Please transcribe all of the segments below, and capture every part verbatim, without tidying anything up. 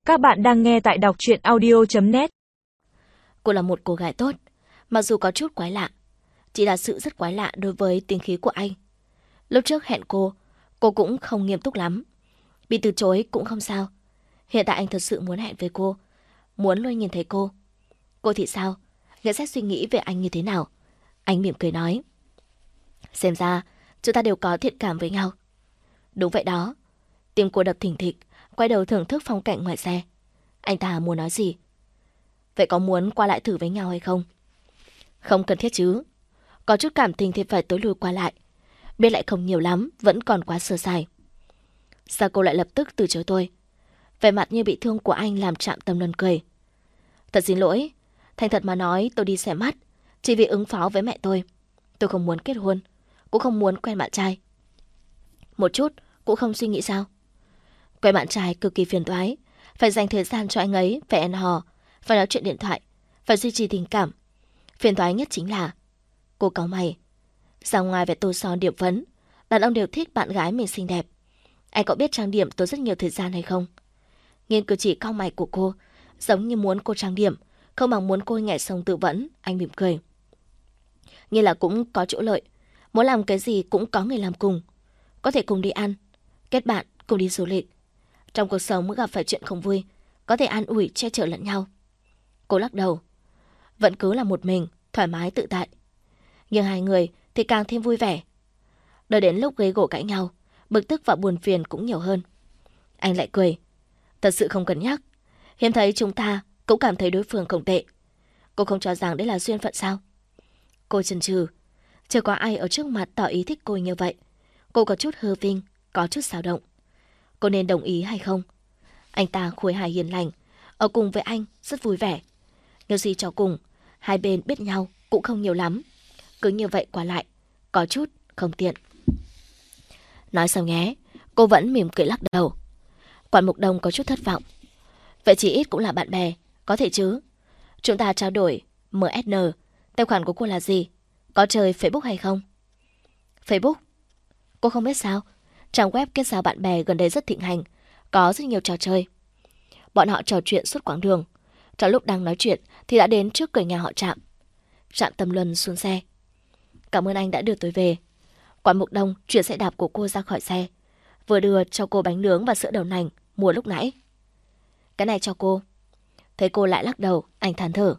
Các bạn đang nghe tại đọc truyện audio chấm net. Cô là một cô gái tốt, mặc dù có chút quái lạ. Chỉ là sự rất quái lạ đối với tính khí của anh. Lúc trước hẹn cô, cô cũng không nghiêm túc lắm. Bị từ chối cũng không sao. Hiện tại anh thật sự muốn hẹn với cô, muốn luôn nhìn thấy cô. Cô thì sao? Nhận xét suy nghĩ về anh như thế nào? Anh mỉm cười nói. Xem ra, chúng ta đều có thiện cảm với nhau. Đúng vậy đó. Tim cô đập thình thịch, quay đầu thưởng thức phong cảnh ngoài xe. Anh ta muốn nói gì? Vậy có muốn qua lại thử với nhau hay không? Không cần thiết chứ. Có chút cảm tình thì phải tối lui qua lại. Biết lại không nhiều lắm, vẫn còn quá sơ sài. Sao cô lại lập tức từ chối tôi? Vẻ mặt như bị thương của anh làm chạm tâm Luân cười. Thật xin lỗi. Thành thật mà nói, tôi đi xem mắt chỉ vì ứng phó với mẹ tôi. Tôi không muốn kết hôn, cũng không muốn quen bạn trai. Một chút cũng không suy nghĩ sao? Quen bạn trai cực kỳ phiền toái, phải dành thời gian cho anh ấy, phải hẹn hò, phải nói chuyện điện thoại, phải duy trì tình cảm. Phiền toái nhất chính là cô cáu mày. Ra ngoài phải tô son điểm phấn, đàn ông đều thích bạn gái mình xinh đẹp. Anh có biết trang điểm tốn rất nhiều thời gian hay không? Nhìn cử chỉ cau mày của cô, giống như muốn cô trang điểm, không bằng muốn cô nhảy sông tự vẫn. Anh mỉm cười. Như là cũng có chỗ lợi, muốn làm cái gì cũng có người làm cùng. Có thể cùng đi ăn, kết bạn, cùng đi du lịch. Trong cuộc sống gặp phải chuyện không vui, có thể an ủi che chở lẫn nhau. Cô lắc đầu. Vẫn cứ là một mình, thoải mái tự tại. Nhưng hai người thì càng thêm vui vẻ. Đợi đến lúc gây gổ cãi nhau, bực tức và buồn phiền cũng nhiều hơn. Anh lại cười. Thật sự không cần nhắc. Hiếm thấy chúng ta cũng cảm thấy đối phương không tệ. Cô không cho rằng đấy là duyên phận sao? Cô chần chừ. Chưa có ai ở trước mặt tỏ ý thích cô như vậy. Cô có chút hư vinh, có chút xáo động. Cô nên đồng ý hay không? Anh ta khôi hài hiền lành, ở cùng với anh rất vui vẻ. Nếu gì cho cùng, hai bên biết nhau cũng không nhiều lắm. Cứ như vậy qua lại, có chút không tiện. Nói xong nhé, cô vẫn mỉm cười lắc đầu. Quản Mục Đông có chút thất vọng. Vậy chỉ ít cũng là bạn bè, có thể chứ? Chúng ta trao đổi em ét en, tài khoản của cô là gì? Có chơi Facebook hay không? Facebook? Cô không biết sao? Trang web kết giao bạn bè gần đây rất thịnh hành, có rất nhiều trò chơi. Bọn họ trò chuyện suốt quãng đường. Trong lúc đang nói chuyện thì đã đến trước cửa nhà họ Trạm. Trạm Tâm Luân xuống xe. Cảm ơn anh đã đưa tôi về. Quản Mục Đông chuyển xe đạp của cô ra khỏi xe, vừa đưa cho cô bánh nướng và sữa đậu nành mua lúc nãy. Cái này cho cô. Thấy cô lại lắc đầu, anh than thở.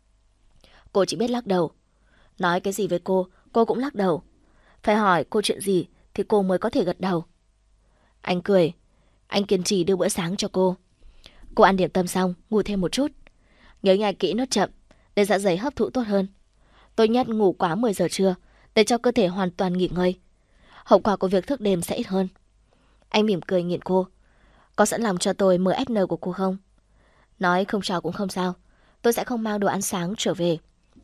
Cô chỉ biết lắc đầu. Nói cái gì với cô, cô cũng lắc đầu. Phải hỏi cô chuyện gì thì cô mới có thể gật đầu. Anh cười. Anh kiên trì đưa bữa sáng cho cô. Cô ăn điểm tâm xong, ngủ thêm một chút. Nhớ nhai kỹ nốt chậm, để dạ dày hấp thụ tốt hơn. Tốt nhất ngủ quá mười giờ trưa, để cho cơ thể hoàn toàn nghỉ ngơi. Hậu quả của việc thức đêm sẽ ít hơn. Anh mỉm cười nhìn cô. Có sẵn lòng cho tôi em ét en của cô không? Nói không cho cũng không sao. Tôi sẽ không mang đồ ăn sáng trở về.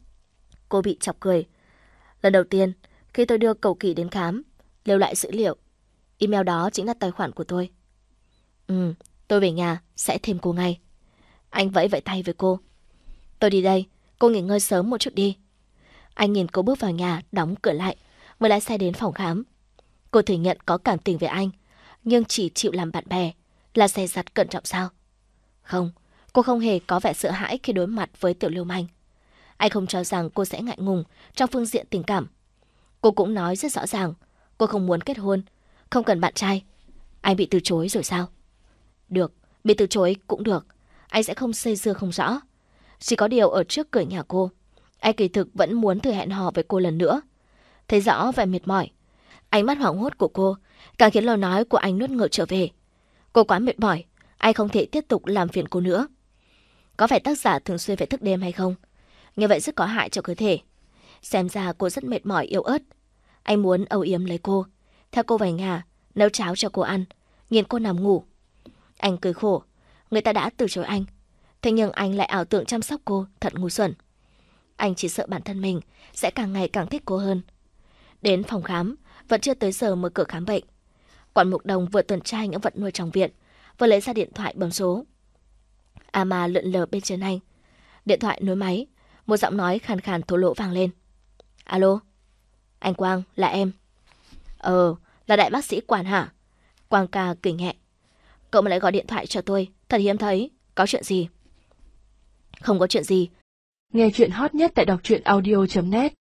Cô bị chọc cười. Lần đầu tiên, khi tôi đưa cậu Kỳ đến khám, lưu lại dữ liệu, email đó chính là tài khoản của tôi. Ừ, tôi về nhà sẽ thêm cô ngay. Anh vẫy vẫy tay với cô. Tôi đi đây, cô nghỉ ngơi sớm một chút đi. Anh nhìn cô bước vào nhà, đóng cửa lại, mới lái xe đến phòng khám. Cô thừa nhận có cảm tình với anh, nhưng chỉ chịu làm bạn bè, là dè dặt cẩn trọng sao? Không, cô không hề có vẻ sợ hãi khi đối mặt với tiểu lưu manh. Anh không cho rằng cô sẽ ngại ngùng trong phương diện tình cảm. Cô cũng nói rất rõ ràng, cô không muốn kết hôn, không cần bạn trai. Anh bị từ chối rồi sao? Được, bị từ chối cũng được. Anh sẽ không xây dưa không rõ. Chỉ có điều ở trước cửa nhà cô, anh kỳ thực vẫn muốn thử hẹn hò với cô lần nữa. Thấy rõ vẻ mệt mỏi, ánh mắt hoảng hốt của cô càng khiến lời nói của anh nuốt ngược trở về. Cô quá mệt mỏi, anh không thể tiếp tục làm phiền cô nữa. Có phải tác giả thường xuyên phải thức đêm hay không? Như vậy rất có hại cho cơ thể. Xem ra cô rất mệt mỏi yếu ớt. Anh muốn âu yếm lấy cô, theo cô về nhà, nấu cháo cho cô ăn, nhìn cô nằm ngủ. Anh cười khổ, người ta đã từ chối anh, thế nhưng anh lại ảo tưởng chăm sóc cô, thật ngu xuẩn. Anh chỉ sợ bản thân mình sẽ càng ngày càng thích cô hơn. Đến phòng khám, vẫn chưa tới giờ mở cửa khám bệnh. Quản Mục Đông vừa tuần tra những vật nuôi trong viện, vừa lấy ra điện thoại bấm số. À mà lượn lờ bên trên anh. Điện thoại nối máy, một giọng nói khàn khàn thô lỗ vang lên. Alo, anh Quang, là em. Ờ, là đại bác sĩ Quản hả? Quang ca cười nhẹ. Cậu mà lại gọi điện thoại cho tôi, thật hiếm thấy, có chuyện gì? Không có chuyện gì. Nghe chuyện hot nhất tại đọc truyện audio chấm net.